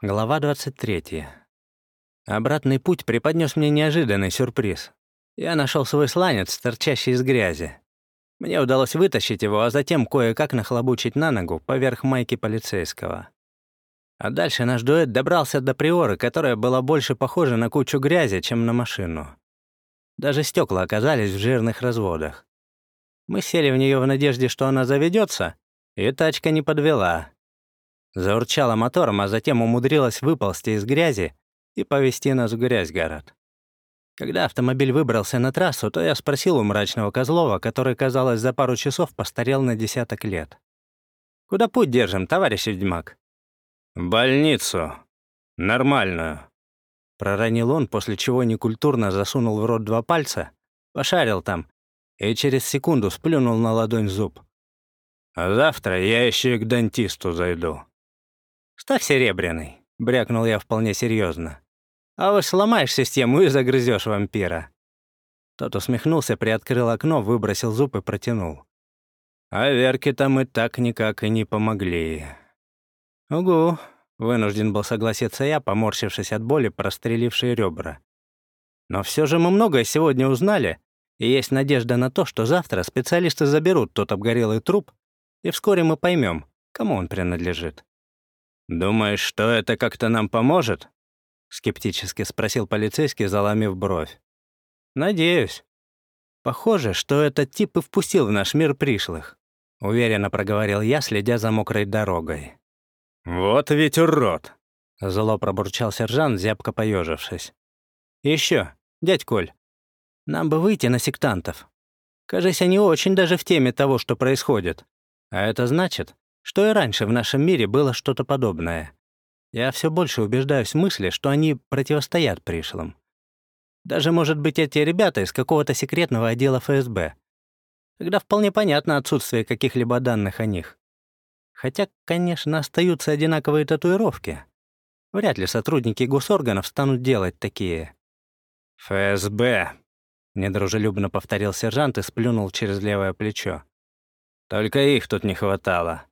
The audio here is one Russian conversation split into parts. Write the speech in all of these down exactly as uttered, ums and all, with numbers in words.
Глава двадцать третья. Обратный путь преподнес мне неожиданный сюрприз. Я нашел свой сланец, торчащий из грязи. Мне удалось вытащить его, а затем кое-как нахлобучить на ногу поверх майки полицейского. А дальше наш дуэт добрался до приоры, которая была больше похожа на кучу грязи, чем на машину. Даже стекла оказались в жирных разводах. Мы сели в нее в надежде, что она заведется, и тачка не подвела. Заурчала мотором, а затем умудрилась выползти из грязи и повезти нас в грязь-город. Когда автомобиль выбрался на трассу, то я спросил у мрачного Козлова, который, казалось, за пару часов постарел на десяток лет. «Куда путь держим, товарищ ведьмак?» «В больницу. Нормальную», — проронил он, после чего некультурно засунул в рот два пальца, пошарил там и через секунду сплюнул на ладонь зуб. «А завтра я еще и к дантисту зайду». «Ставь серебряный», — брякнул я вполне серьезно. «А вы сломаешь систему и загрызешь вампира». Тот усмехнулся, приоткрыл окно, выбросил зуб и протянул. «А Верке-то мы так никак и не помогли». «Угу», — вынужден был согласиться я, поморщившись от боли, прострелившие ребра. «Но все же мы многое сегодня узнали, и есть надежда на то, что завтра специалисты заберут тот обгорелый труп, и вскоре мы поймем, кому он принадлежит». «Думаешь, что это как-то нам поможет?» — скептически спросил полицейский, заломив бровь. «Надеюсь. Похоже, что этот тип и впустил в наш мир пришлых», — уверенно проговорил я, следя за мокрой дорогой. «Вот ведь урод!» — зло пробурчал сержант, зябко поежившись. «Еще, дядь Коль, нам бы выйти на сектантов. Кажется, они очень даже в теме того, что происходит. А это значит, что и раньше в нашем мире было что-то подобное. Я все больше убеждаюсь в мысли, что они противостоят пришлым. Даже, может быть, эти ребята из какого-то секретного отдела эф эс бэ. Тогда вполне понятно отсутствие каких-либо данных о них. Хотя, конечно, остаются одинаковые татуировки. Вряд ли сотрудники госорганов станут делать такие. «эф эс бэ», — недружелюбно повторил сержант и сплюнул через левое плечо. «Только их тут не хватало».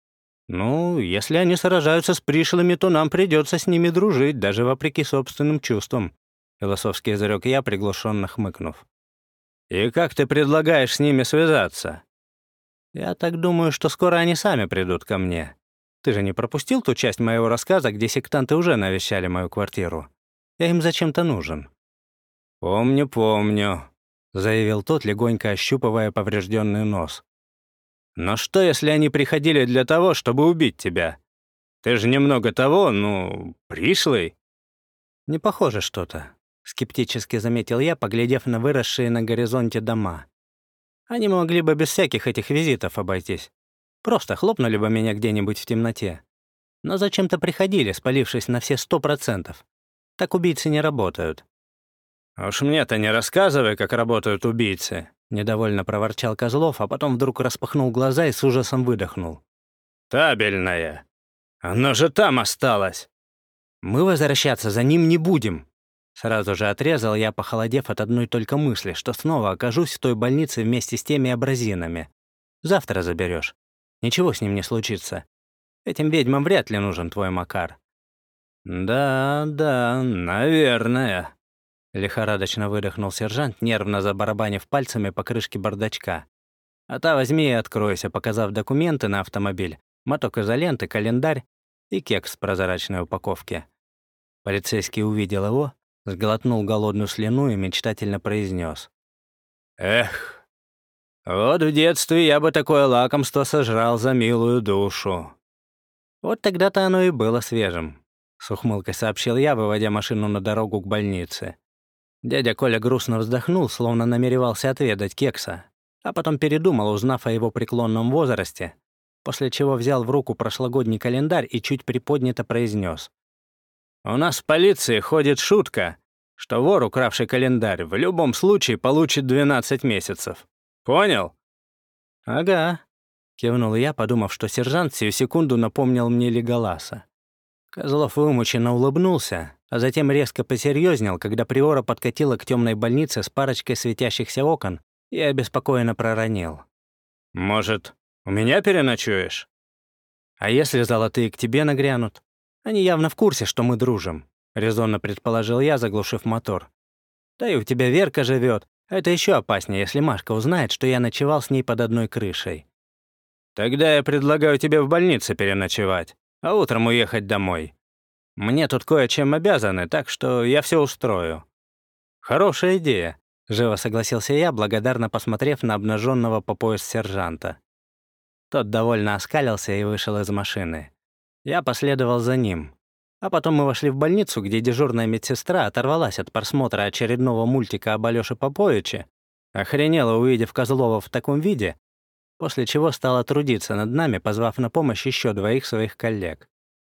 «Ну, если они сражаются с пришлыми, то нам придется с ними дружить, даже вопреки собственным чувствам», — философски изрек я, приглушенно хмыкнув. «И как ты предлагаешь с ними связаться?» «Я так думаю, что скоро они сами придут ко мне. Ты же не пропустил ту часть моего рассказа, где сектанты уже навещали мою квартиру? Я им зачем-то нужен». «Помню, помню», — заявил тот, легонько ощупывая поврежденный нос. «Но что, если они приходили для того, чтобы убить тебя? Ты же немного того, ну, пришлый». «Не похоже что-то», — скептически заметил я, поглядев на выросшие на горизонте дома. «Они могли бы без всяких этих визитов обойтись. Просто хлопнули бы меня где-нибудь в темноте. Но зачем-то приходили, спалившись на все сто процентов. Так убийцы не работают». «Уж мне-то не рассказывай, как работают убийцы», — недовольно проворчал Козлов, а потом вдруг распахнул глаза и с ужасом выдохнул. «Табельная! Оно же там осталось!» «Мы возвращаться за ним не будем!» Сразу же отрезал я, похолодев от одной только мысли, что снова окажусь в той больнице вместе с теми абразинами. «Завтра заберешь. Ничего с ним не случится. Этим ведьмам вряд ли нужен твой Макар». «Да, да, наверное», — лихорадочно выдохнул сержант, нервно забарабанив пальцами по крышке бардачка. «А та возьми и откройся», показав документы на автомобиль, моток изоленты, календарь и кекс в прозрачной упаковке. Полицейский увидел его, сглотнул голодную слюну и мечтательно произнес: «Эх, вот в детстве я бы такое лакомство сожрал за милую душу». «Вот тогда-то оно и было свежим», — с ухмылкой сообщил я, выводя машину на дорогу к больнице. Дядя Коля грустно вздохнул, словно намеревался отведать кекса, а потом передумал, узнав о его преклонном возрасте, после чего взял в руку прошлогодний календарь и чуть приподнято произнес: «У нас в полиции ходит шутка, что вор, укравший календарь, в любом случае получит двенадцать месяцев. Понял?» «Ага», — кивнул я, подумав, что сержант сию секунду напомнил мне Леголаса. Козлов вымученно улыбнулся, а затем резко посерьезнел, когда приора подкатила к темной больнице с парочкой светящихся окон и обеспокоенно проронил: «Может, у меня переночуешь?» «А если золотые к тебе нагрянут?» Они явно в курсе, что мы дружим», — резонно предположил я, заглушив мотор. «Да и у тебя Верка живет. Это еще опаснее, если Машка узнает, что я ночевал с ней под одной крышей». «Тогда я предлагаю тебе в больнице переночевать, а утром уехать домой. Мне тут кое-чем обязаны, так что я все устрою». «Хорошая идея», — живо согласился я, благодарно посмотрев на обнаженного по пояс сержанта. Тот довольно оскалился и вышел из машины. Я последовал за ним. А потом мы вошли в больницу, где дежурная медсестра оторвалась от просмотра очередного мультика об Алёше Поповиче, охренела, увидев Козлова в таком виде, после чего стала трудиться над нами, позвав на помощь еще двоих своих коллег.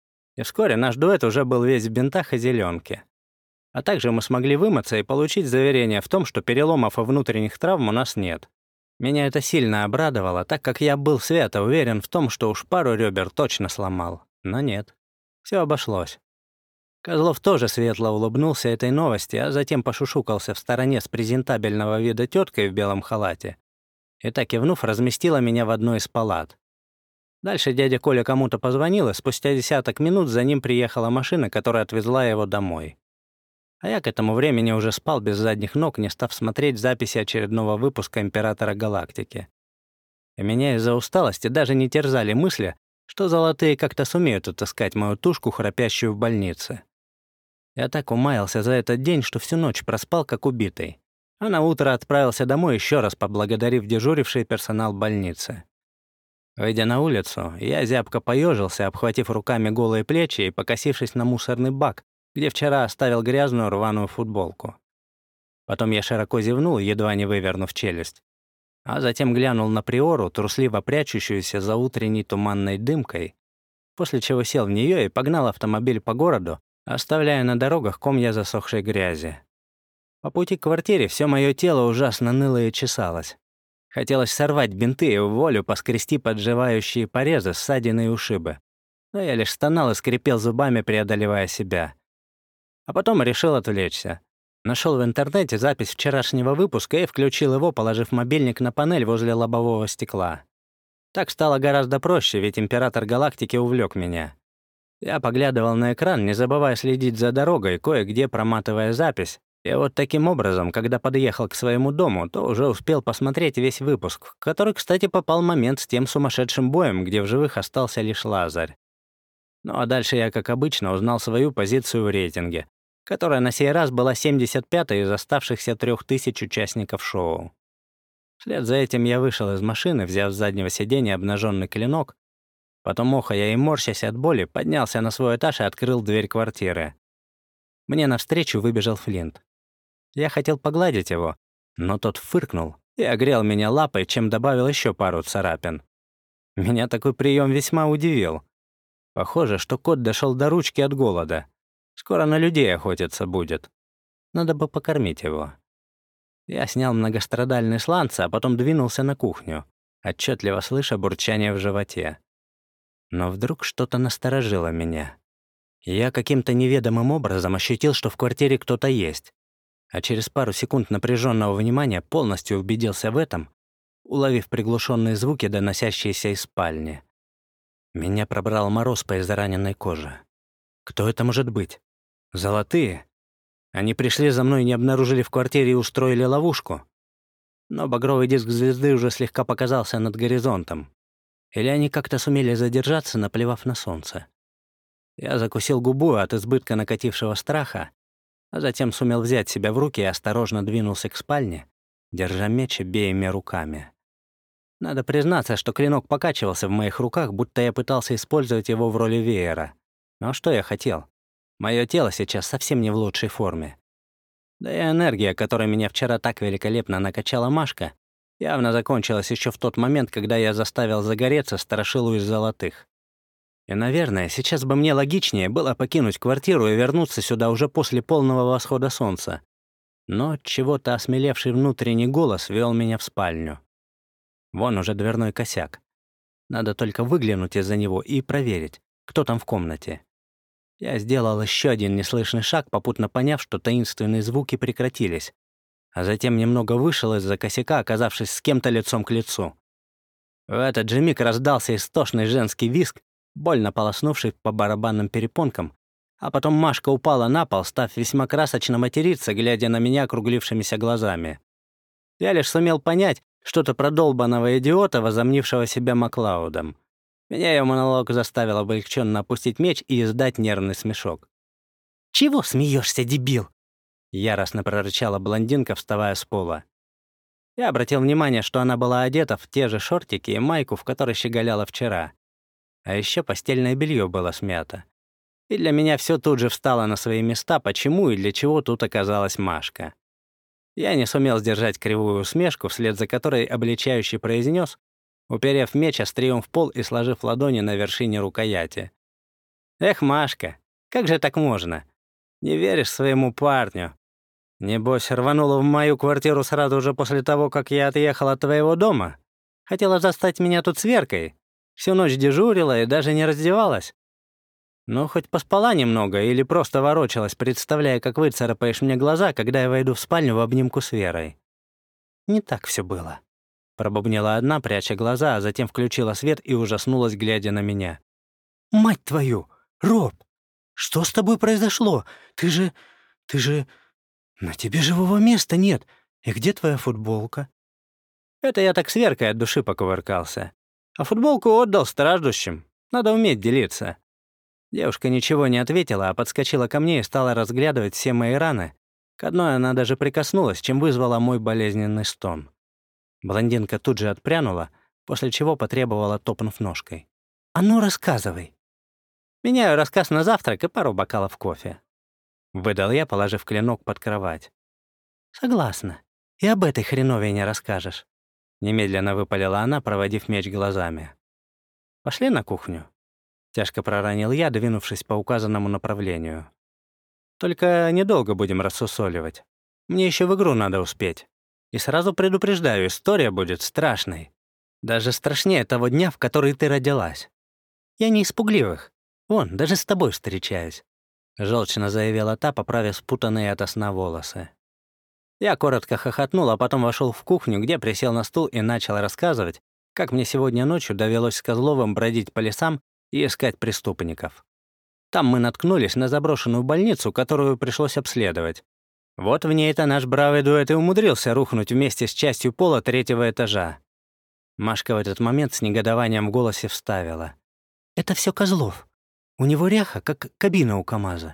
И вскоре наш дуэт уже был весь в бинтах и зеленке. А также мы смогли вымыться и получить заверение в том, что переломов и внутренних травм у нас нет. Меня это сильно обрадовало, так как я был свято уверен в том, что уж пару ребер точно сломал. Но нет. Все обошлось. Козлов тоже светло улыбнулся этой новости, а затем пошушукался в стороне с презентабельного вида теткой в белом халате. И так кивнув, разместила меня в одной из палат. Дальше дядя Коля кому-то позвонил, и спустя десяток минут за ним приехала машина, которая отвезла его домой. А я к этому времени уже спал без задних ног, не став смотреть записи очередного выпуска «Императора Галактики». И меня из-за усталости даже не терзали мысли, что золотые как-то сумеют отыскать мою тушку, храпящую в больнице. Я так умаялся за этот день, что всю ночь проспал, как убитый. А на утро отправился домой, еще раз поблагодарив дежуривший персонал больницы. Выйдя на улицу, я зябко поежился, обхватив руками голые плечи и покосившись на мусорный бак, где вчера оставил грязную рваную футболку. Потом я широко зевнул, едва не вывернув челюсть. А затем глянул на приору, трусливо прячущуюся за утренней туманной дымкой, после чего сел в нее и погнал автомобиль по городу, оставляя на дорогах комья засохшей грязи. По пути к квартире все мое тело ужасно ныло и чесалось. Хотелось сорвать бинты и в волю поскрести подживающие порезы, ссадины и ушибы. Но я лишь стонал и скрипел зубами, преодолевая себя. А потом решил отвлечься. Нашел в интернете запись вчерашнего выпуска и включил его, положив мобильник на панель возле лобового стекла. Так стало гораздо проще, ведь Император Галактики увлек меня. Я поглядывал на экран, не забывая следить за дорогой, кое-где проматывая запись. И вот таким образом, когда подъехал к своему дому, то уже успел посмотреть весь выпуск, в который, кстати, попал момент с тем сумасшедшим боем, где в живых остался лишь Лазарь. Ну а дальше я, как обычно, узнал свою позицию в рейтинге, которая на сей раз была семьдесят пятой из оставшихся трех тысяч участников шоу. Вслед за этим я вышел из машины, взяв с заднего сиденья обнаженный клинок, потом, охая и морщась от боли, поднялся на свой этаж и открыл дверь квартиры. Мне навстречу выбежал Флинт. Я хотел погладить его, но тот фыркнул и огрел меня лапой, чем добавил еще пару царапин. Меня такой прием весьма удивил. Похоже, что кот дошел до ручки от голода. Скоро на людей охотиться будет. Надо бы покормить его. Я снял многострадальный сланцы, а потом двинулся на кухню, отчетливо слыша бурчание в животе. Но вдруг что-то насторожило меня. Я каким-то неведомым образом ощутил, что в квартире кто-то есть. А через пару секунд напряженного внимания полностью убедился в этом, уловив приглушенные звуки, доносящиеся из спальни. Меня пробрал мороз по израненной коже. Кто это может быть? Золотые? Они пришли за мной, не обнаружили в квартире и устроили ловушку. Но багровый диск звезды уже слегка показался над горизонтом. Или они как-то сумели задержаться, наплевав на солнце. Я закусил губу от избытка накатившего страха, а затем сумел взять себя в руки и осторожно двинулся к спальне, держа меч обеими руками. Надо признаться, что клинок покачивался в моих руках, будто я пытался использовать его в роли веера. Но что я хотел? Мое тело сейчас совсем не в лучшей форме. Да и энергия, которой меня вчера так великолепно накачала Машка, явно закончилась еще в тот момент, когда я заставил загореться страшилу из золотых. И, наверное, сейчас бы мне логичнее было покинуть квартиру и вернуться сюда уже после полного восхода солнца. Но чего-то осмелевший внутренний голос вел меня в спальню. Вон уже дверной косяк. Надо только выглянуть из-за него и проверить, кто там в комнате. Я сделал еще один неслышный шаг, попутно поняв, что таинственные звуки прекратились, а затем немного вышел из-за косяка, оказавшись с кем-то лицом к лицу. В этот же миг раздался истошный женский визг, больно полоснувшись по барабанным перепонкам, а потом Машка упала на пол, став весьма красочно материться, глядя на меня округлившимися глазами. Я лишь сумел понять что-то про долбаного идиота, возомнившего себя Маклаудом. Меня ее монолог заставил облегченно опустить меч и издать нервный смешок. «Чего смеешься, дебил?» — яростно прорычала блондинка, вставая с пола. Я обратил внимание, что она была одета в те же шортики и майку, в которой щеголяла вчера. А еще постельное белье было смято. И для меня все тут же встало на свои места, почему и для чего тут оказалась Машка. Я не сумел сдержать кривую усмешку, вслед за которой обличающий произнес, уперев меч острием в пол и сложив ладони на вершине рукояти. «Эх, Машка, как же так можно? Не веришь своему парню? Небось, рванула в мою квартиру сразу же после того, как я отъехал от твоего дома? Хотела застать меня тут с Веркой? Всю ночь дежурила и даже не раздевалась? Ну, хоть поспала немного или просто ворочалась, представляя, как выцарапаешь мне глаза, когда я войду в спальню в обнимку с Верой». «Не так все было», — пробубнила одна, пряча глаза, а затем включила свет и ужаснулась, глядя на меня. «Мать твою! Роб! Что с тобой произошло? Ты же... ты же... На тебе живого места нет. И где твоя футболка?» Это я так с Веркой от души покувыркался. А футболку отдал страждущим. Надо уметь делиться. Девушка ничего не ответила, а подскочила ко мне и стала разглядывать все мои раны. К одной она даже прикоснулась, чем вызвала мой болезненный стон. Блондинка тут же отпрянула, после чего потребовала, топнув ножкой. «А ну, рассказывай». «Меняю рассказ на завтрак и пару бокалов кофе», — выдал я, положив клинок под кровать. «Согласна. И об этой хреновине расскажешь», — немедленно выпалила она, проводив меч глазами. «Пошли на кухню». Тяжко проронил я, двинувшись по указанному направлению. «Только недолго будем рассусоливать. Мне еще в игру надо успеть. И сразу предупреждаю, история будет страшной. Даже страшнее того дня, в который ты родилась. Я не из пугливых. Вон, даже с тобой встречаюсь», — желчно заявила та, поправив спутанные ото сна волосы. Я коротко хохотнул, а потом вошел в кухню, где присел на стул и начал рассказывать, как мне сегодня ночью довелось с Козловым бродить по лесам и искать преступников. Там мы наткнулись на заброшенную больницу, которую пришлось обследовать. Вот в ней-то наш бравый дуэт и умудрился рухнуть вместе с частью пола третьего этажа. Машка в этот момент с негодованием в голосе вставила. «Это все Козлов. У него ряха, как кабина у КамАЗа».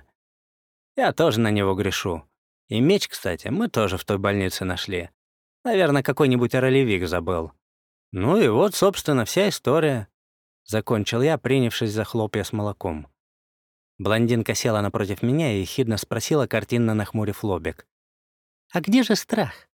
Я тоже на него грешу. И меч, кстати, мы тоже в той больнице нашли. Наверное, какой-нибудь ролевик забыл. Ну и вот, собственно, вся история. Закончил я, принявшись за хлопья с молоком. Блондинка села напротив меня и ехидно спросила, картинно нахмурив лобик. «А где же страх?»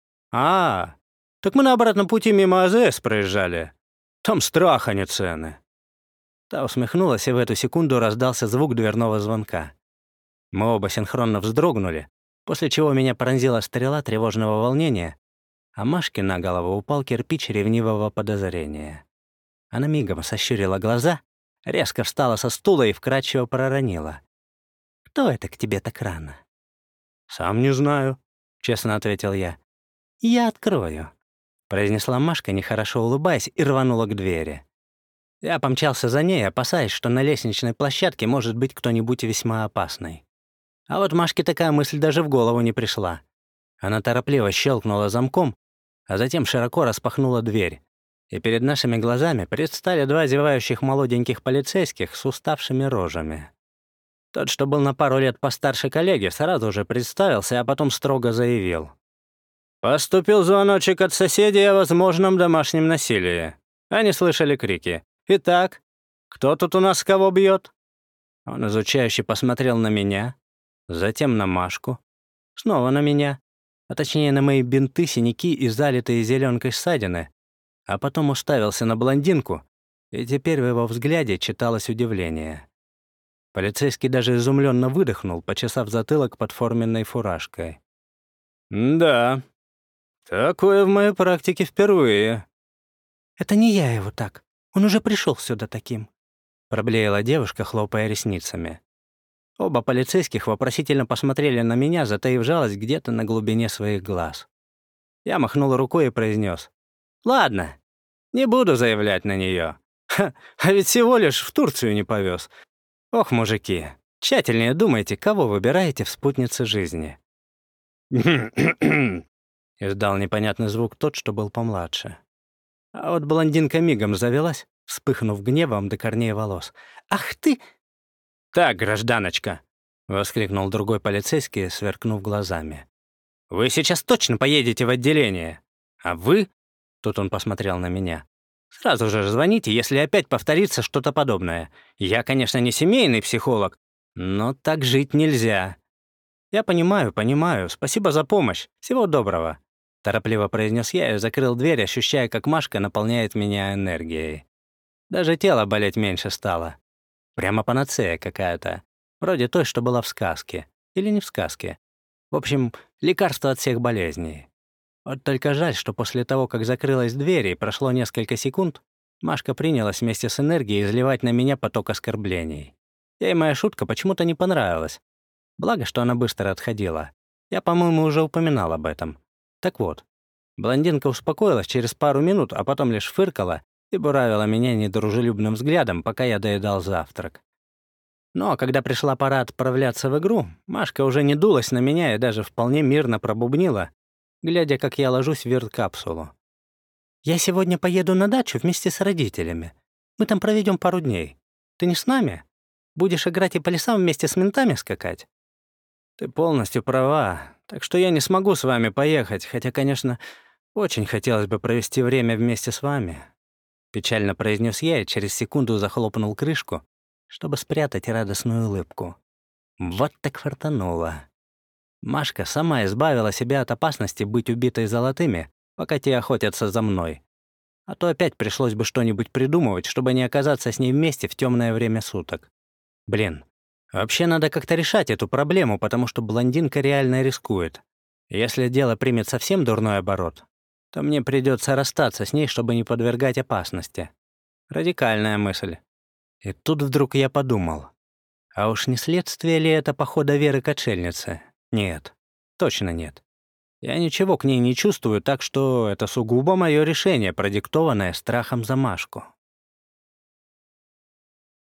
«А, так мы на обратном пути мимо АЗС проезжали. Там страха не цены». Та усмехнулась, и в эту секунду раздался звук дверного звонка. Мы оба синхронно вздрогнули, после чего меня пронзила стрела тревожного волнения, а Машке на голову упал кирпич ревнивого подозрения. Она мигом сощурила глаза, резко встала со стула и вкрадчиво проронила. «Кто это к тебе так рано?» «Сам не знаю», — честно ответил я. «Я открою», — произнесла Машка, нехорошо улыбаясь, и рванула к двери. Я помчался за ней, опасаясь, что на лестничной площадке может быть кто-нибудь весьма опасный. А вот Машке такая мысль даже в голову не пришла. Она торопливо щелкнула замком, а затем широко распахнула дверь, и перед нашими глазами предстали два зевающих молоденьких полицейских с уставшими рожами. Тот, что был на пару лет постарше коллеги, сразу же представился, а потом строго заявил. «Поступил звоночек от соседей о возможном домашнем насилии. Они слышали крики. Итак, кто тут у нас кого бьет?» Он изучающе посмотрел на меня, затем на Машку, снова на меня, а точнее на мои бинты, синяки и залитые зеленкой ссадины, а потом уставился на блондинку, и теперь в его взгляде читалось удивление. Полицейский даже изумленно выдохнул, почесав затылок под форменной фуражкой. «Да, такое в моей практике впервые». «Это не я его так. Он уже пришел сюда таким», — проблеяла девушка, хлопая ресницами. Оба полицейских вопросительно посмотрели на меня, затаив жалость где-то на глубине своих глаз. Я махнул рукой и произнес: «Ладно, не буду заявлять на нее. Ха, а ведь всего лишь в Турцию не повез. Ох, мужики, тщательнее думайте, кого выбираете в спутнице жизни. Издал непонятный звук тот, что был помладше. А вот блондинка мигом завелась, вспыхнув гневом до корней волос. «Ах ты!» «Так, гражданочка!» — воскликнул другой полицейский, сверкнув глазами. «Вы сейчас точно поедете в отделение. А вы...» — тут он посмотрел на меня. «Сразу же звоните, если опять повторится что-то подобное. Я, конечно, не семейный психолог, но так жить нельзя». «Я понимаю, понимаю. Спасибо за помощь. Всего доброго», — торопливо произнес я и закрыл дверь, ощущая, как Машка наполняет меня энергией. Даже тело болеть меньше стало. Прямо панацея какая-то. Вроде той, что была в сказке. Или не в сказке. В общем, лекарство от всех болезней. Вот только жаль, что после того, как закрылась дверь и прошло несколько секунд, Машка принялась вместе с энергией изливать на меня поток оскорблений. Ей моя шутка почему-то не понравилась. Благо, что она быстро отходила. Я, по-моему, уже упоминал об этом. Так вот, блондинка успокоилась через пару минут, а потом лишь фыркала и буравила меня недружелюбным взглядом, пока я доедал завтрак. Ну а когда пришла пора отправляться в игру, Машка уже не дулась на меня и даже вполне мирно пробубнила, глядя, как я ложусь в вирт-капсулу. «Я сегодня поеду на дачу вместе с родителями. Мы там проведем пару дней. Ты не с нами? Будешь играть и по лесам вместе с ментами скакать?» «Ты полностью права, так что я не смогу с вами поехать, хотя, конечно, очень хотелось бы провести время вместе с вами», — печально произнес я и через секунду захлопнул крышку, чтобы спрятать радостную улыбку. Вот так фартануло. Машка сама избавила себя от опасности быть убитой золотыми, пока те охотятся за мной. А то опять пришлось бы что-нибудь придумывать, чтобы не оказаться с ней вместе в темное время суток. Блин. Вообще надо как-то решать эту проблему, потому что блондинка реально рискует. Если дело примет совсем дурной оборот, то мне придется расстаться с ней, чтобы не подвергать опасности. Радикальная мысль. И тут вдруг я подумал, а уж не следствие ли это похода Веры к отшельнице? Нет, точно нет. Я ничего к ней не чувствую, так что это сугубо мое решение, продиктованное страхом за Машку.